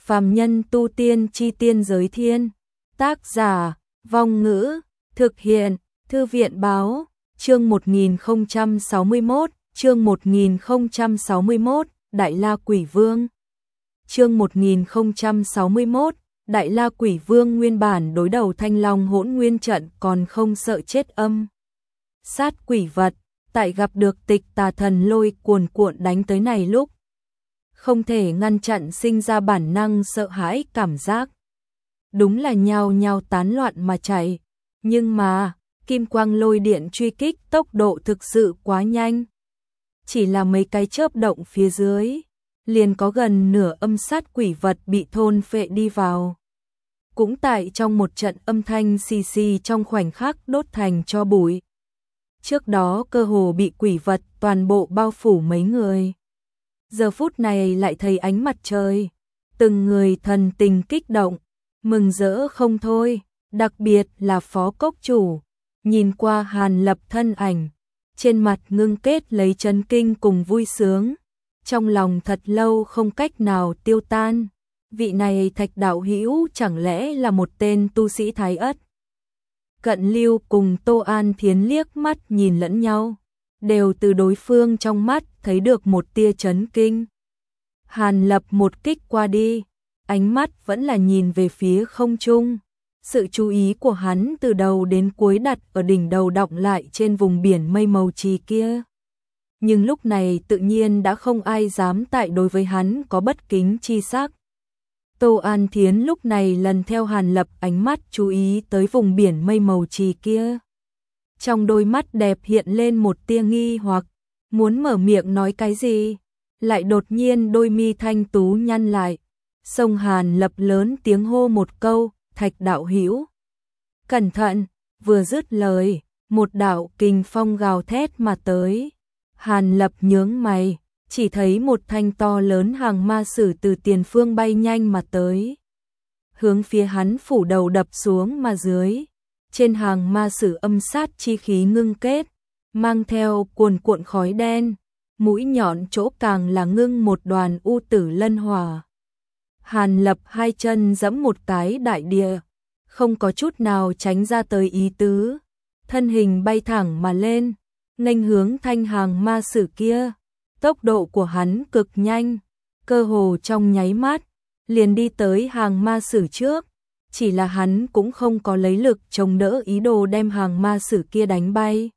Phàm nhân tu tiên chi tiên giới thiên. Tác giả, Vong Ngữ, thực hiện, Thư viện Báo, chương 1061, chương 1061, Đại La Quỷ Vương. Chương 1061, Đại La Quỷ Vương nguyên bản đối đầu Thanh Long Hỗn Nguyên trận còn không sợ chết âm sát quỷ vật, tại gặp được Tịch Tà Thần lôi cuồn cuộn đánh tới này lúc, không thể ngăn chặn sinh ra bản năng sợ hãi cảm giác. Đúng là nhao nhao tán loạn mà chạy, nhưng mà kim quang lôi điện truy kích tốc độ thực sự quá nhanh. Chỉ là mấy cái chớp động phía dưới, liền có gần nửa âm sát quỷ vật bị thôn phệ đi vào. Cũng tại trong một trận âm thanh xì xì trong khoảnh khắc đốt thành tro bụi. Trước đó cơ hồ bị quỷ vật toàn bộ bao phủ mấy người. Giờ phút này lại thấy ánh mặt trời, từng người thần tình kích động, mừng rỡ không thôi, đặc biệt là Phó Cốc Chủ, nhìn qua Hàn Lập thân ảnh, trên mặt ngưng kết lấy chấn kinh cùng vui sướng, trong lòng thật lâu không cách nào tiêu tan. Vị này Thạch đạo hữu chẳng lẽ là một tên tu sĩ Thái Ất? Cận Lưu cùng Tô An Thiến liếc mắt nhìn lẫn nhau, đều từ đối phương trong mắt thấy được một tia chấn kinh. Hàn Lập một kích qua đi, ánh mắt vẫn là nhìn về phía không trung. Sự chú ý của hắn từ đầu đến cuối đặt ở đỉnh đầu đọng lại trên vùng biển mây màu trì kia. Nhưng lúc này tự nhiên đã không ai dám tại đối với hắn có bất kính chi sắc. Tô An Thiến lúc này lần theo Hàn Lập ánh mắt chú ý tới vùng biển mây màu trì kia. Trong đôi mắt đẹp hiện lên một tia nghi hoặc, muốn mở miệng nói cái gì, lại đột nhiên đôi mi thanh tú nhăn lại. Sông Hàn Lập lớn tiếng hô một câu, Thạch đạo hữu cẩn thận, vừa dứt lời, một đạo kình phong gào thét mà tới. Hàn Lập nhướng mày, chỉ thấy một thanh to lớn hàng ma sử từ tiền phương bay nhanh mà tới. Hướng phía hắn phủ đầu đập xuống mà dưới. Trên hàng ma sử âm sát chi khí ngưng kết, mang theo cuồn cuộn khói đen, mũi nhọn chỗ càng là ngưng một đoàn u tử lân hỏa. Hàn Lập hai chân giẫm một cái đại địa, không có chút nào tránh ra tới ý tứ, thân hình bay thẳng mà lên, nghênh hướng thanh hàng ma sử kia. Tốc độ của hắn cực nhanh, cơ hồ trong nháy mắt, liền đi tới hàng ma sử trước. Chỉ là hắn cũng không có lấy lực chống đỡ ý đồ đem hàng ma sử kia đánh bay,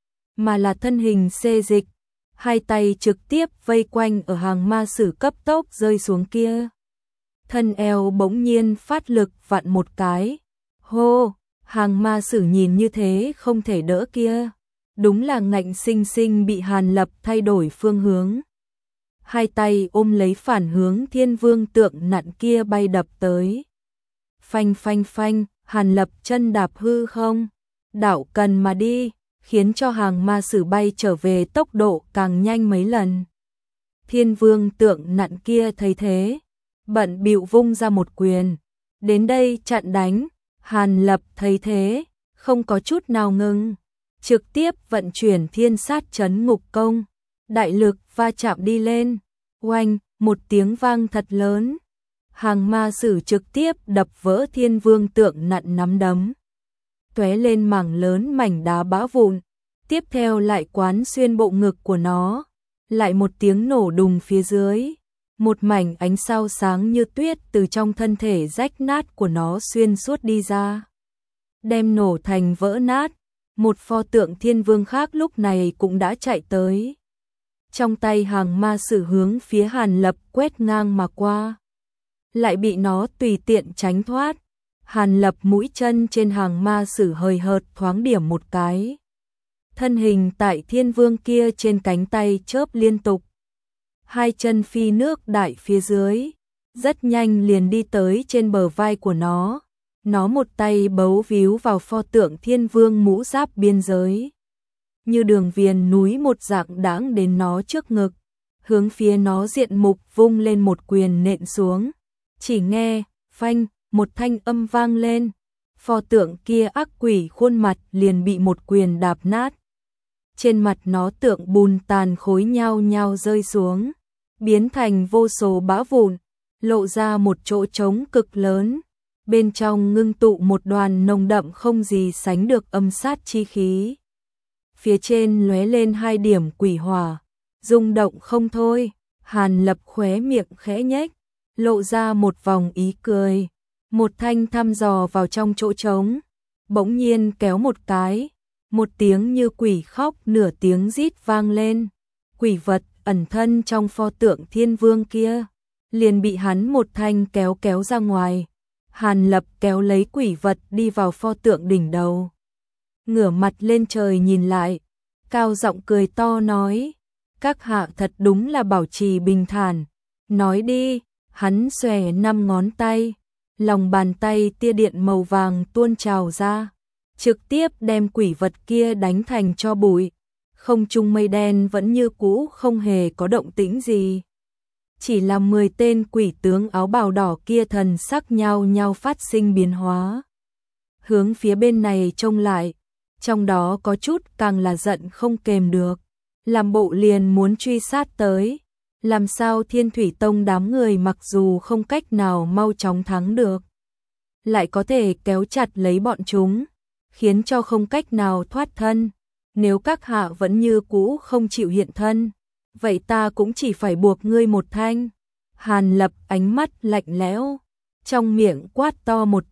mà là thân hình xê dịch, hai tay trực tiếp vây quanh ở hàng ma sử cấp tốc rơi xuống kia. Thân eo bỗng nhiên phát lực vặn một cái, hô, hàng ma sử nhìn như thế không thể đỡ kia, đúng là ngạnh sinh sinh bị Hàn Lập thay đổi phương hướng. Hai tay ôm lấy phản hướng Thiên Vương tượng nặn kia bay đập tới. Phanh phanh phanh, Hàn Lập chân đạp hư không, đảo cần mà đi, khiến cho hàng ma sử bay trở về tốc độ càng nhanh mấy lần. Thiên Vương tượng nặn kia thấy thế, bận bịu vung ra một quyền, đến đây chặn đánh. Hàn Lập thấy thế, không có chút nào ngừng, trực tiếp vận chuyển Thiên Sát Chấn Ngục Công, đại lực va chạm đi lên, oanh, một tiếng vang thật lớn. Hàng ma sử trực tiếp đập vỡ Thiên Vương tượng nặn nắm đấm, tóe lên mảng lớn mảnh đá bã vụn, tiếp theo lại quán xuyên bộ ngực của nó, lại một tiếng nổ đùng phía dưới, một mảnh ánh sao sáng như tuyết từ trong thân thể rách nát của nó xuyên suốt đi ra, đem nổ thành vỡ nát. Một pho tượng Thiên Vương khác lúc này cũng đã chạy tới, trong tay hàng ma sử hướng phía Hàn Lập quét ngang mà qua, lại bị nó tùy tiện tránh thoát. Hàn Lập mũi chân trên hàng ma sử hơi hợt thoáng điểm một cái, thân hình tại Thiên Vương kia trên cánh tay chớp liên tục, hai chân phi nước đại phía dưới, rất nhanh liền đi tới trên bờ vai của nó. Nó một tay bấu víu vào pho tượng Thiên Vương mũ giáp biên giới, như đường viền núi một dạng đãng đến nó trước ngực, hướng phía nó diện mục vung lên một quyền nện xuống. Chỉ nghe, phanh, một thanh âm vang lên, pho tượng kia ác quỷ khuôn mặt liền bị một quyền đạp nát. Trên mặt nó tượng bùn tàn khối nhao nhao rơi xuống, biến thành vô số bã vụn, lộ ra một chỗ trống cực lớn, bên trong ngưng tụ một đoàn nồng đậm không gì sánh được âm sát chi khí. Phía trên lóe lên 2 điểm quỷ hỏa, rung động không thôi. Hàn Lập khóe miệng khẽ nhếch, lộ ra một vòng ý cười, một thanh thăm dò vào trong chỗ trống, bỗng nhiên kéo một cái, một tiếng như quỷ khóc nửa tiếng rít vang lên. Quỷ vật ẩn thân trong pho tượng thiên vương kia, liền bị hắn một thanh kéo ra ngoài. Hàn Lập kéo lấy quỷ vật đi vào pho tượng đỉnh đầu, ngửa mặt lên trời nhìn lại, cao giọng cười to nói: các hạ thật đúng là bảo trì bình thản, nói đi. Hắn xòe 5 ngón tay, lòng bàn tay tia điện màu vàng tuôn trào ra, trực tiếp đem quỷ vật kia đánh thành tro bụi. Không trung mây đen vẫn như cũ không hề có động tĩnh gì. Chỉ là 10 tên quỷ tướng áo bào đỏ kia thần sắc nhau nhau phát sinh biến hóa. Hướng phía bên này trông lại, trong đó có chút càng là giận không kềm được, làm bộ liền muốn truy sát tới. Làm sao Thiên Thủy Tông đám người mặc dù không cách nào mau chóng thắng được, lại có thể kéo chặt lấy bọn chúng, khiến cho không cách nào thoát thân. Nếu các hạ vẫn như cũ không chịu hiện thân, vậy ta cũng chỉ phải buộc ngươi một thanh. Hàn Lập ánh mắt lạnh lẽo, trong miệng quát to một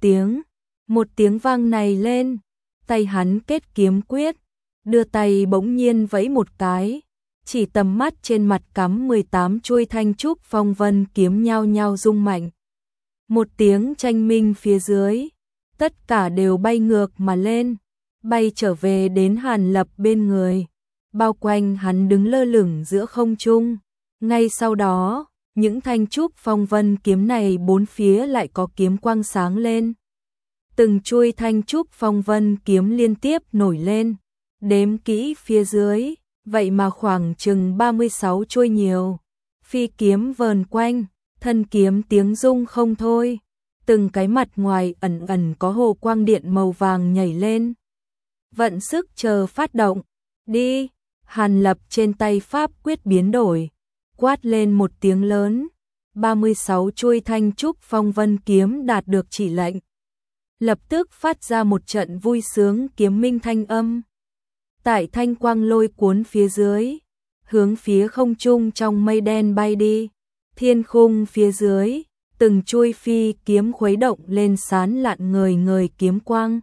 tiếng vang này lên, tay hắn kết kiếm quyết, đưa tay bỗng nhiên vẫy một cái, chỉ tầm mắt trên mặt cắm 18 chuôi thanh trúc phong vân kiếm nhau nhau rung mạnh. Một tiếng tranh minh phía dưới, tất cả đều bay ngược mà lên, bay trở về đến Hàn Lập bên người, bao quanh hắn đứng lơ lửng giữa không trung. Ngay sau đó, những thanh trúc phong vân kiếm này bốn phía lại có kiếm quang sáng lên. Từng chuôi thanh trúc phong vân kiếm liên tiếp nổi lên, đếm kỹ phía dưới, vậy mà khoảng chừng 36 chuôi nhiều. Phi kiếm vờn quanh, thân kiếm tiếng rung không thôi, từng cái mặt ngoài ẩn ẩn có hồ quang điện màu vàng nhảy lên. Vận sức chờ phát động, đi. Hàn Lập trên tay pháp quyết biến đổi, quát lên một tiếng lớn, 36 chuôi thanh trúc phong vân kiếm đạt được chỉ lệnh, lập tức phát ra một trận vui sướng kiếm minh thanh âm. Tại thanh quang lôi cuốn phía dưới, hướng phía không trung trong mây đen bay đi. Thiên khung phía dưới, từng chuôi phi kiếm khuấy động lên sán lạn người kiếm quang.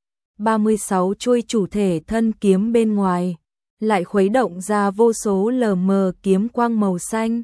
36 chuôi chủ thể thân kiếm bên ngoài, lại khuấy động ra vô số lờ mờ kiếm quang màu xanh,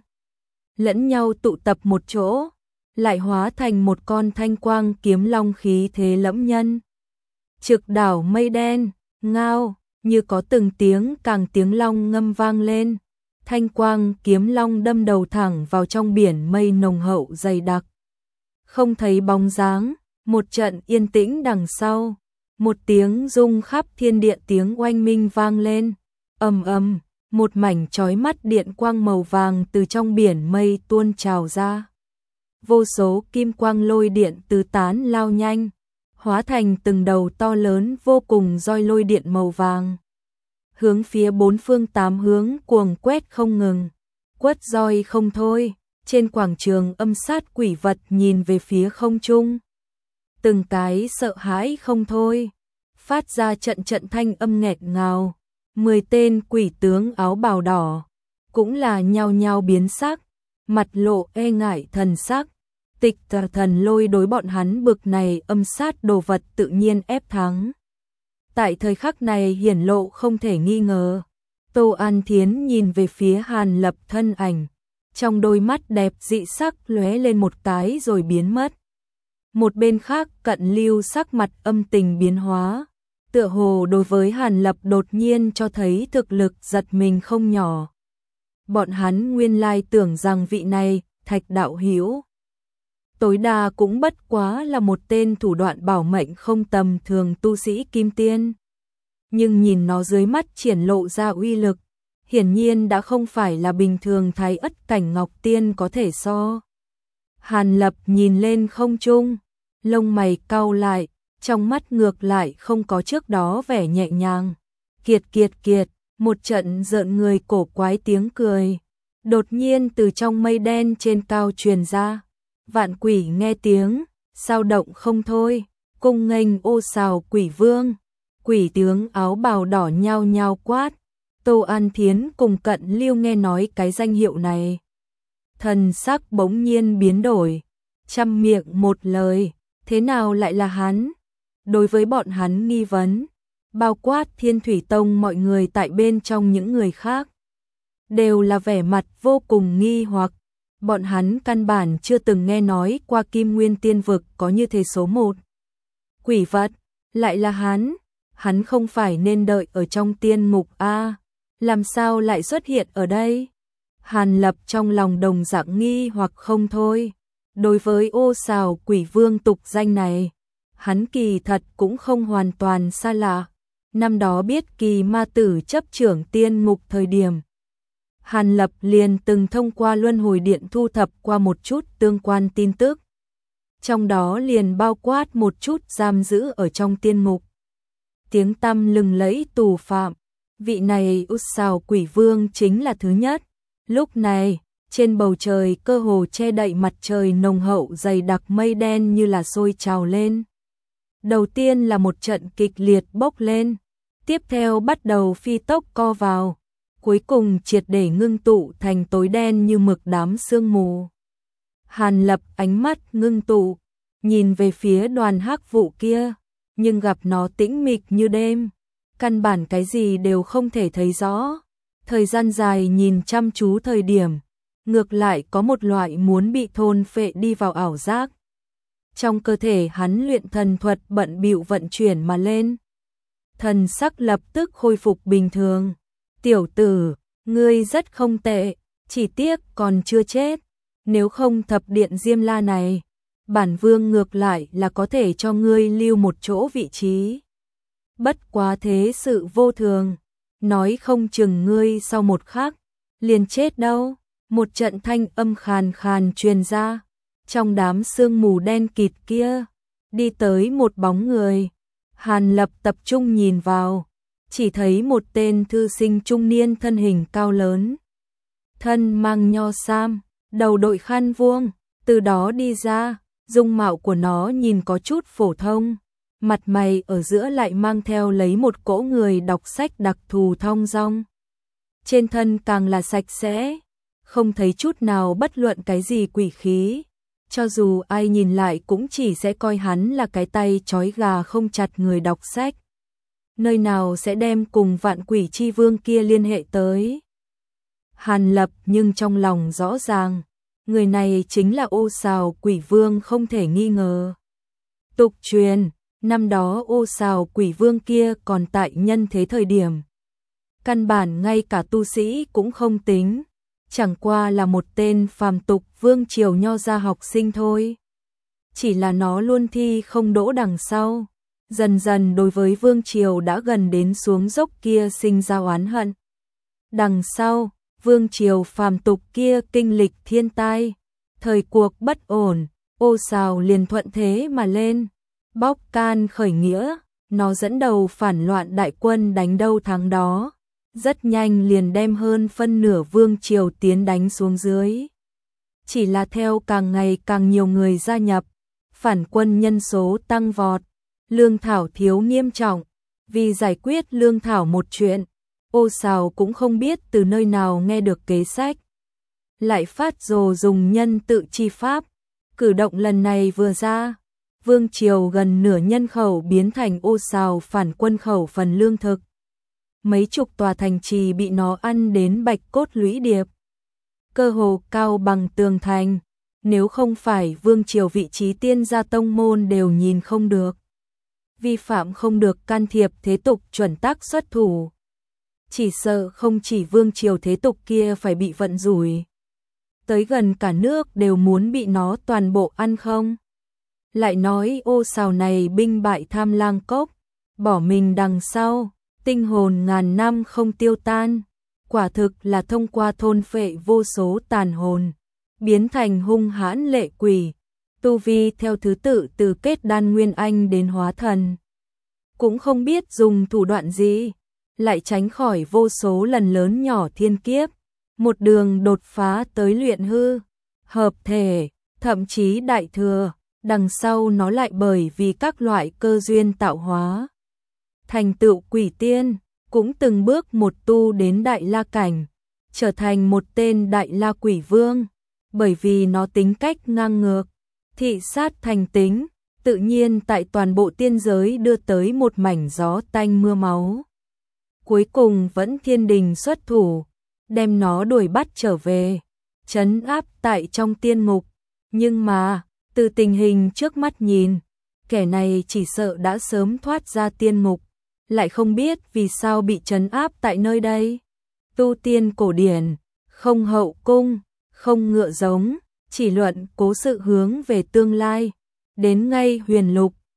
lẫn nhau tụ tập một chỗ, lại hóa thành một con thanh quang kiếm long khí thế lẫm nhân. Trực đảo mây đen, ngao, như có từng tiếng càng tiếng long ngâm vang lên, thanh quang kiếm long đâm đầu thẳng vào trong biển mây nồng hậu dày đặc. Không thấy bóng dáng, một trận yên tĩnh đằng sau, một tiếng rung khắp thiên địa tiếng oanh minh vang lên, ầm ầm, một mảnh chói mắt điện quang màu vàng từ trong biển mây tuôn trào ra. Vô số kim quang lôi điện tứ tán lao nhanh, hóa thành từng đầu to lớn vô cùng roi lôi điện màu vàng, hướng phía bốn phương tám hướng cuồng quét không ngừng, quất roi không thôi. Trên quảng trường âm sát quỷ vật nhìn về phía không trung, từng cái sợ hãi không thôi, phát ra trận trận thanh âm nghẹt ngào. 10 tên quỷ tướng áo bào đỏ cũng là nhao nhao biến sắc, mặt lộ e ngại thần sắc. Tịch thần lôi đối bọn hắn bực này âm sát đồ vật tự nhiên ép thắng. Tại thời khắc này hiển lộ không thể nghi ngờ. Tô An Thiến nhìn về phía Hàn Lập thân ảnh, trong đôi mắt đẹp dị sắc lóe lên một cái rồi biến mất. Một bên khác Cận Lưu sắc mặt âm tình biến hóa, tựa hồ đối với Hàn Lập đột nhiên cho thấy thực lực giật mình không nhỏ. Bọn hắn nguyên lai tưởng rằng vị này, Thạch đạo hữu, tối đa cũng bất quá là một tên thủ đoạn bảo mệnh không tầm thường tu sĩ kim tiên. Nhưng nhìn nó dưới mắt triển lộ ra uy lực, hiển nhiên đã không phải là bình thường Thái Ất cảnh Ngọc Tiên có thể so. Hàn Lập nhìn lên không trung, lông mày cau lại, trong mắt ngược lại không có trước đó vẻ nhẹ nhàng. Kiệt, một trận rợn người cổ quái tiếng cười, đột nhiên từ trong mây đen trên cao truyền ra. Vạn quỷ nghe tiếng, sao động không thôi, cung nghênh Ô Sào quỷ vương. Quỷ tướng áo bào đỏ nhao nhao quát. Tô An Thiến cùng Cận Lưu nghe nói cái danh hiệu này, thần sắc bỗng nhiên biến đổi, trăm miệng một lời, thế nào lại là hắn? Đối với bọn hắn nghi vấn, bao quát Thiên Thủy Tông mọi người tại bên trong những người khác, đều là vẻ mặt vô cùng nghi hoặc, bọn hắn căn bản chưa từng nghe nói qua Kim Nguyên Tiên Vực có như thế số một. Quỷ vật, lại là hắn không phải nên đợi ở trong tiên ngục a, làm sao lại xuất hiện ở đây? Hàn Lập trong lòng đồng dạng nghi hoặc không thôi, đối với Ô Sào quỷ vương tục danh này, hắn kỳ thật cũng không hoàn toàn xa lạ. Năm đó biết Kỳ Ma Tử chấp trưởng tiên ngục thời điểm, Hàn Lập liền từng thông qua Luân Hồi Điện thu thập qua một chút tương quan tin tức. Trong đó liền bao quát một chút giam giữ ở trong tiên ngục. Tiếng tăm lừng lẫy tù phạm, vị này Ô Sào quỷ vương chính là thứ nhất. Lúc này, trên bầu trời cơ hồ che đậy mặt trời nồng hậu dày đặc mây đen như là sôi trào lên. Đầu tiên là một trận kịch liệt bốc lên, tiếp theo bắt đầu phi tốc co vào, cuối cùng triệt để ngưng tụ thành tối đen như mực đám sương mù. Hàn Lập ánh mắt ngưng tụ, nhìn về phía đoàn hắc vụ kia, nhưng gặp nó tĩnh mịch như đêm, căn bản cái gì đều không thể thấy rõ. Thời gian dài nhìn chăm chú thời điểm, ngược lại có một loại muốn bị thôn phệ đi vào ảo giác. Trong cơ thể hắn luyện thần thuật bận bịu vận chuyển mà lên. Thần sắc lập tức khôi phục bình thường. Tiểu tử, ngươi rất không tệ, chỉ tiếc còn chưa chết. Nếu không thập điện Diêm La này, bản vương ngược lại là có thể cho ngươi lưu một chỗ vị trí. Bất quá thế sự vô thường, nói không chừng ngươi sau một khắc liền chết đâu. Một trận thanh âm khàn khàn truyền ra, trong đám sương mù đen kịt kia, đi tới một bóng người. Hàn Lập tập trung nhìn vào, chỉ thấy một tên thư sinh trung niên thân hình cao lớn, thân mang nho sam, đầu đội khăn vuông, từ đó đi ra, dung mạo của nó nhìn có chút phổ thông, mặt mày ở giữa lại mang theo lấy một cỗ người đọc sách đặc thù thong dong. Trên thân càng là sạch sẽ, không thấy chút nào bất luận cái gì quỷ khí, cho dù ai nhìn lại cũng chỉ sẽ coi hắn là cái tay trói gà không chặt người đọc sách. Nơi nào sẽ đem cùng Vạn Quỷ Chi Vương kia liên hệ tới? Hàn Lập nhưng trong lòng rõ ràng, người này chính là Ô Sào quỷ vương không thể nghi ngờ. Tục truyền, năm đó Ô Sào quỷ vương kia còn tại nhân thế thời điểm, căn bản ngay cả tu sĩ cũng không tính, chẳng qua là một tên phàm tục vương triều nho gia học sinh thôi. Chỉ là nó luôn thi không đỗ đằng sau, dần dần đối với vương triều đã gần đến xuống dốc kia sinh ra oán hận. Đằng sau, vương triều phàm tục kia kinh lịch thiên tai, thời cuộc bất ổn, Ô Sào liền thuận thế mà lên, bóc can khởi nghĩa, nó dẫn đầu phản loạn đại quân đánh đâu thắng đó, rất nhanh liền đem hơn phân nửa vương triều tiến đánh xuống dưới. Chỉ là theo càng ngày càng nhiều người gia nhập, phản quân nhân số tăng vọt, lương thảo thiếu nghiêm trọng, vì giải quyết lương thảo một chuyện, Ô Sào cũng không biết từ nơi nào nghe được kế sách, lại phát rồ dùng nhân tự chi pháp. Cử động lần này vừa ra, vương triều gần nửa nhân khẩu biến thành Ô Sào phản quân khẩu phần lương thực. Mấy chục tòa thành trì bị nó ăn đến bạch cốt lũy điệp, cơ hồ cao bằng tường thành, nếu không phải vương triều vị trí tiên gia tông môn đều nhìn không được. Vi phạm không được can thiệp thế tục chuẩn tắc xuất thủ. Chỉ sợ không chỉ vương triều thế tục kia phải bị vận rủi, tới gần cả nước đều muốn bị nó toàn bộ ăn không. Lại nói Ô Sào này binh bại Tham Lang Cốc, bỏ mình đằng sau, tinh hồn ngàn năm không tiêu tan, quả thực là thông qua thôn phệ vô số tàn hồn, biến thành hung hãn lệ quỷ, tu vi theo thứ tự từ kết đan nguyên anh đến hóa thần. Cũng không biết dùng thủ đoạn gì, lại tránh khỏi vô số lần lớn nhỏ thiên kiếp, một đường đột phá tới luyện hư, hợp thể, thậm chí đại thừa, đằng sau nó lại bởi vì các loại cơ duyên tạo hóa. Thành tựu quỷ tiên, cũng từng bước một tu đến đại la cảnh, trở thành một tên đại la quỷ vương, bởi vì nó tính cách ngang ngược, thị sát thành tính, tự nhiên tại toàn bộ tiên giới đưa tới một mảnh gió tanh mưa máu. Cuối cùng vẫn thiên đình xuất thủ, đem nó đuổi bắt trở về, trấn áp tại trong tiên ngục, nhưng mà, từ tình hình trước mắt nhìn, kẻ này chỉ sợ đã sớm thoát ra tiên ngục, lại không biết vì sao bị trấn áp tại nơi đây. Tu tiên cổ điển, không hậu cung, không ngựa giống, chỉ luận cố sự hướng về tương lai, đến ngay huyền lục,